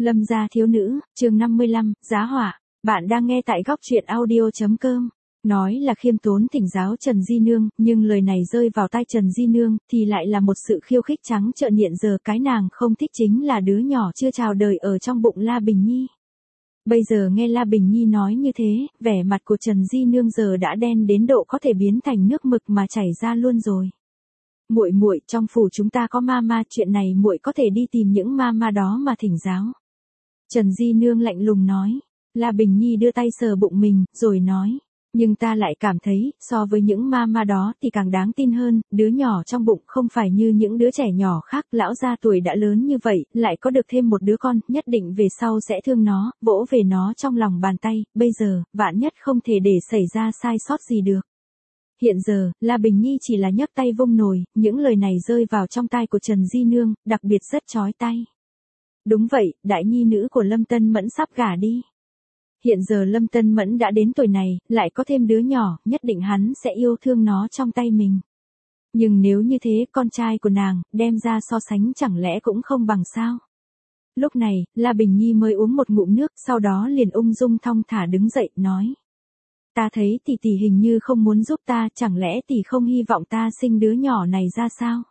Lâm gia thiếu nữ, chương 55, giá họa. Bạn đang nghe tại góc truyện audio.com. Nói là khiêm tốn thỉnh giáo Trần Di Nương, nhưng lời này rơi vào tai Trần Di Nương thì lại là một sự khiêu khích trắng trợn. Hiện giờ cái nàng không thích chính là đứa nhỏ chưa chào đời ở trong bụng La Bình Nhi. Bây giờ nghe La Bình Nhi nói như thế, vẻ mặt của Trần Di Nương giờ đã đen đến độ có thể biến thành nước mực mà chảy ra luôn rồi. Muội muội, trong phủ chúng ta có ma, chuyện này muội có thể đi tìm những ma đó mà thỉnh giáo. Trần Di Nương lạnh lùng nói. La Bình Nhi đưa tay sờ bụng mình, rồi nói. Nhưng ta lại cảm thấy, so với những ma đó thì càng đáng tin hơn, đứa nhỏ trong bụng không phải như những đứa trẻ nhỏ khác, lão gia tuổi đã lớn như vậy, lại có được thêm một đứa con, nhất định về sau sẽ thương nó, vỗ về nó trong lòng bàn tay, bây giờ, vạn nhất không thể để xảy ra sai sót gì được. Hiện giờ, La Bình Nhi chỉ là nhấc tay vung nồi, những lời này rơi vào trong tai của Trần Di Nương, đặc biệt rất chói tai. Đúng vậy, đại nhi nữ của Lâm Tân Mẫn sắp gả đi. Hiện giờ Lâm Tân Mẫn đã đến tuổi này, lại có thêm đứa nhỏ, nhất định hắn sẽ yêu thương nó trong tay mình. Nhưng nếu như thế, con trai của nàng, đem ra so sánh chẳng lẽ cũng không bằng sao? Lúc này, La Bình Nhi mới uống một ngụm nước, sau đó liền ung dung thong thả đứng dậy, nói. Ta thấy tỷ hình như không muốn giúp ta, chẳng lẽ tỷ không hy vọng ta sinh đứa nhỏ này ra sao?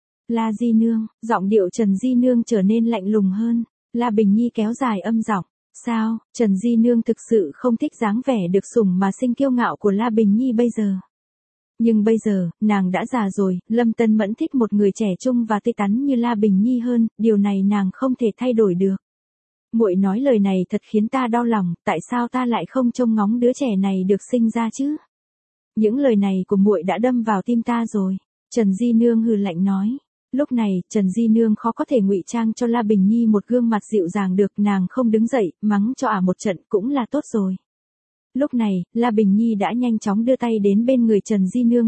La Di Nương, giọng điệu Trần Di Nương trở nên lạnh lùng hơn. La Bình Nhi kéo dài âm giọng. Sao, Trần Di Nương thực sự không thích dáng vẻ được sủng mà sinh kiêu ngạo của La Bình Nhi bây giờ. Nhưng bây giờ, nàng đã già rồi, Lâm Tân Mẫn thích một người trẻ trung và tươi tắn như La Bình Nhi hơn, điều này nàng không thể thay đổi được. Muội nói lời này thật khiến ta đau lòng, tại sao ta lại không trông ngóng đứa trẻ này được sinh ra chứ? Những lời này của muội đã đâm vào tim ta rồi. Trần Di Nương hừ lạnh nói. Lúc này, Trần Di Nương khó có thể ngụy trang cho La Bình Nhi một gương mặt dịu dàng được, nàng không đứng dậy, mắng cho một trận cũng là tốt rồi. Lúc này, La Bình Nhi đã nhanh chóng đưa tay đến bên người Trần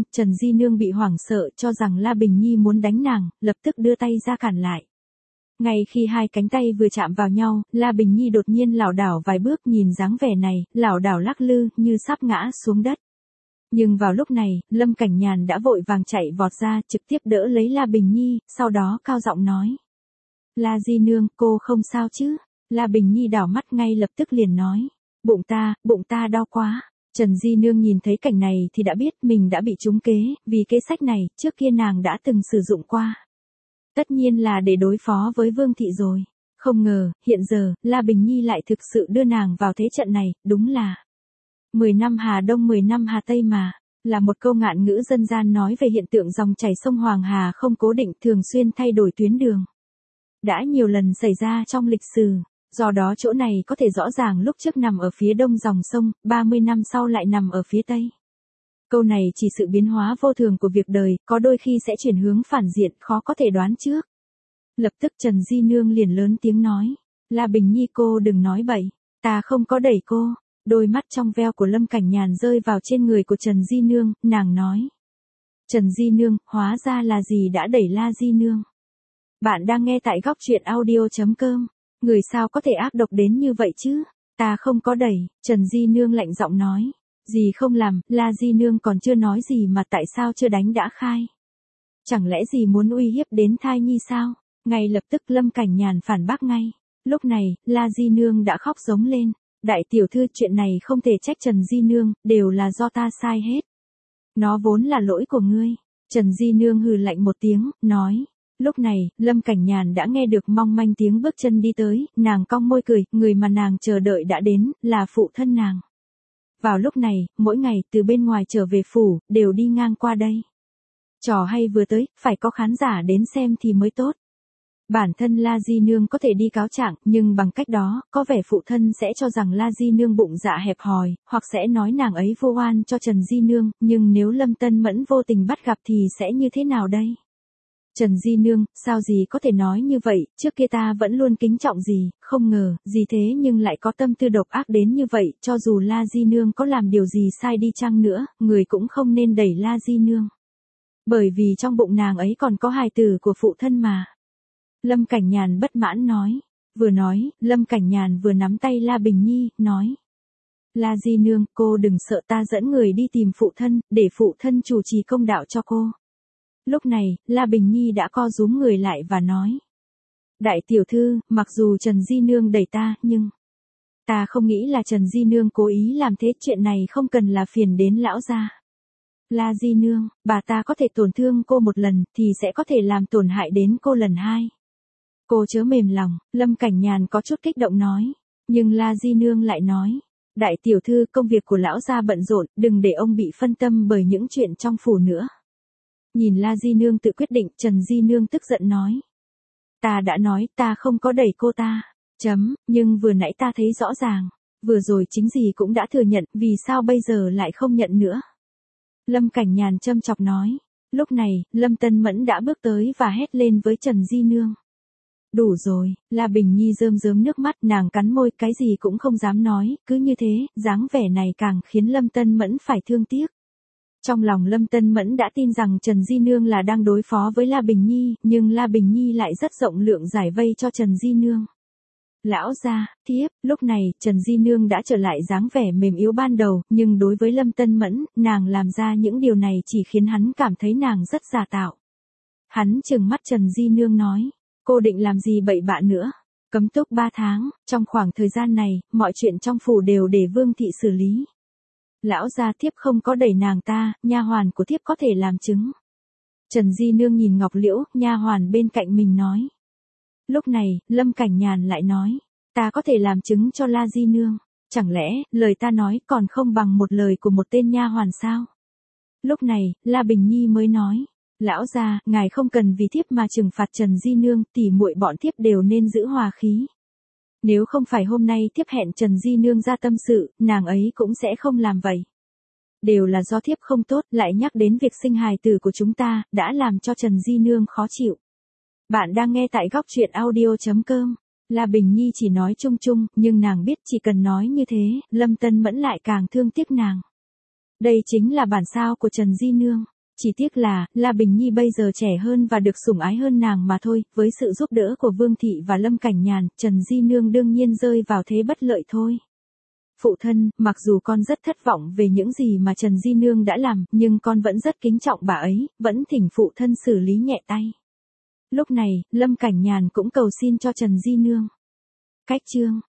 Di Nương bị hoảng sợ cho rằng La Bình Nhi muốn đánh nàng, lập tức đưa tay ra cản lại. Ngay khi hai cánh tay vừa chạm vào nhau, La Bình Nhi đột nhiên lảo đảo vài bước, nhìn dáng vẻ này, lảo đảo lắc lư, như sắp ngã xuống đất. Nhưng vào lúc này, Lâm Cảnh Nhàn đã vội vàng chạy vọt ra, trực tiếp đỡ lấy La Bình Nhi, sau đó cao giọng nói. La Di Nương, cô không sao chứ? La Bình Nhi đảo mắt ngay lập tức liền nói. Bụng ta đau quá. Trần Di Nương nhìn thấy cảnh này thì đã biết mình đã bị trúng kế, vì kế sách này, trước kia nàng đã từng sử dụng qua. Tất nhiên là để đối phó với Vương Thị rồi. Không ngờ, hiện giờ, La Bình Nhi lại thực sự đưa nàng vào thế trận này, đúng là 10 năm Hà Đông 10 năm Hà Tây mà, là một câu ngạn ngữ dân gian nói về hiện tượng dòng chảy sông Hoàng Hà không cố định, thường xuyên thay đổi tuyến đường. Đã nhiều lần xảy ra trong lịch sử, do đó chỗ này có thể rõ ràng lúc trước nằm ở phía đông dòng sông, 30 năm sau lại nằm ở phía tây. Câu này chỉ sự biến hóa vô thường của việc đời, có đôi khi sẽ chuyển hướng phản diện, khó có thể đoán trước. Lập tức Trần Di Nương liền lớn tiếng nói. La Bình Nhi, cô đừng nói bậy, ta không có đẩy cô. Đôi mắt trong veo của Lâm Cảnh Nhàn rơi vào trên người của Trần Di Nương, nàng nói. Trần Di Nương, hóa ra là gì đã đẩy La Di Nương? Bạn đang nghe tại góc truyện audio.com. Người sao có thể ác độc đến như vậy chứ? Ta không có đẩy, Trần Di Nương lạnh giọng nói. Gì không làm, La Di Nương còn chưa nói gì mà tại sao chưa đánh đã khai? Chẳng lẽ gì muốn uy hiếp đến thai nhi sao? Ngay lập tức Lâm Cảnh Nhàn phản bác ngay. Lúc này, La Di Nương đã khóc giống lên. Đại tiểu thư, chuyện này không thể trách Trần Di Nương, đều là do ta sai hết. Nó vốn là lỗi của ngươi. Trần Di Nương hừ lạnh một tiếng, nói. Lúc này, Lâm Cảnh Nhàn đã nghe được mong manh tiếng bước chân đi tới, nàng cong môi cười, người mà nàng chờ đợi đã đến, là phụ thân nàng. Vào lúc này, mỗi ngày từ bên ngoài trở về phủ, đều đi ngang qua đây. Trò hay vừa tới, phải có khán giả đến xem thì mới tốt. Bản thân La Di Nương có thể đi cáo trạng, nhưng bằng cách đó, có vẻ phụ thân sẽ cho rằng La Di Nương bụng dạ hẹp hòi, hoặc sẽ nói nàng ấy vô oan cho Trần Di Nương, nhưng nếu Lâm Tân Mẫn vô tình bắt gặp thì sẽ như thế nào đây? Trần Di Nương, sao gì có thể nói như vậy, trước kia ta vẫn luôn kính trọng gì, không ngờ, gì thế nhưng lại có tâm tư độc ác đến như vậy, cho dù La Di Nương có làm điều gì sai đi chăng nữa, người cũng không nên đẩy La Di Nương. Bởi vì trong bụng nàng ấy còn có hài tử của phụ thân mà. Lâm Cảnh Nhàn bất mãn nói. Vừa nói, Lâm Cảnh Nhàn vừa nắm tay La Bình Nhi, nói. La Di Nương, cô đừng sợ, ta dẫn người đi tìm phụ thân, để phụ thân chủ trì công đạo cho cô. Lúc này, La Bình Nhi đã co rúm người lại và nói. Đại tiểu thư, mặc dù Trần Di Nương đẩy ta, nhưng ta không nghĩ là Trần Di Nương cố ý làm thế, chuyện này không cần là phiền đến lão gia. La Di Nương, bà ta có thể tổn thương cô một lần, thì sẽ có thể làm tổn hại đến cô lần hai. Cô chớ mềm lòng, Lâm Cảnh Nhàn có chút kích động nói. Nhưng La Di Nương lại nói. Đại tiểu thư, công việc của lão gia bận rộn, đừng để ông bị phân tâm bởi những chuyện trong phủ nữa. Nhìn La Di Nương tự quyết định, Trần Di Nương tức giận nói. Ta đã nói, ta không có đẩy cô ta. Nhưng vừa nãy ta thấy rõ ràng. Vừa rồi chính gì cũng đã thừa nhận, vì sao bây giờ lại không nhận nữa. Lâm Cảnh Nhàn châm chọc nói. Lúc này, Lâm Tân Mẫn đã bước tới và hét lên với Trần Di Nương. Đủ rồi, La Bình Nhi rơm rớm nước mắt, nàng cắn môi, cái gì cũng không dám nói, cứ như thế, dáng vẻ này càng khiến Lâm Tân Mẫn phải thương tiếc. Trong lòng Lâm Tân Mẫn đã tin rằng Trần Di Nương là đang đối phó với La Bình Nhi, nhưng La Bình Nhi lại rất rộng lượng giải vây cho Trần Di Nương. Lão gia, thiếp, lúc này, Trần Di Nương đã trở lại dáng vẻ mềm yếu ban đầu, nhưng đối với Lâm Tân Mẫn, nàng làm ra những điều này chỉ khiến hắn cảm thấy nàng rất giả tạo. Hắn trừng mắt Trần Di Nương nói, cô định làm gì bậy bạ nữa? Cấm túc 3 tháng, trong khoảng thời gian này, mọi chuyện trong phủ đều để Vương thị xử lý. Lão gia, thiếp không có đẩy nàng ta, nha hoàn của thiếp có thể làm chứng. Trần Di Nương nhìn Ngọc Liễu, nha hoàn bên cạnh mình nói. Lúc này, Lâm Cảnh Nhàn lại nói, ta có thể làm chứng cho La Di Nương, chẳng lẽ, lời ta nói còn không bằng một lời của một tên nha hoàn sao? Lúc này, La Bình Nhi mới nói, lão gia, ngài không cần vì thiếp mà trừng phạt Trần Di Nương, tỉ muội bọn thiếp đều nên giữ hòa khí. Nếu không phải hôm nay thiếp hẹn Trần Di Nương ra tâm sự, nàng ấy cũng sẽ không làm vậy. Đều là do thiếp không tốt, lại nhắc đến việc sinh hài tử của chúng ta, đã làm cho Trần Di Nương khó chịu. Bạn đang nghe tại góc truyện audio.com. La Bình Nhi chỉ nói chung chung, nhưng nàng biết chỉ cần nói như thế, Lâm Tân Mẫn lại càng thương tiếc nàng. Đây chính là bản sao của Trần Di Nương. Chỉ tiếc là, La Bình Nhi bây giờ trẻ hơn và được sủng ái hơn nàng mà thôi, với sự giúp đỡ của Vương Thị và Lâm Cảnh Nhàn, Trần Di Nương đương nhiên rơi vào thế bất lợi thôi. Phụ thân, mặc dù con rất thất vọng về những gì mà Trần Di Nương đã làm, nhưng con vẫn rất kính trọng bà ấy, vẫn thỉnh phụ thân xử lý nhẹ tay. Lúc này, Lâm Cảnh Nhàn cũng cầu xin cho Trần Di Nương. Cách chương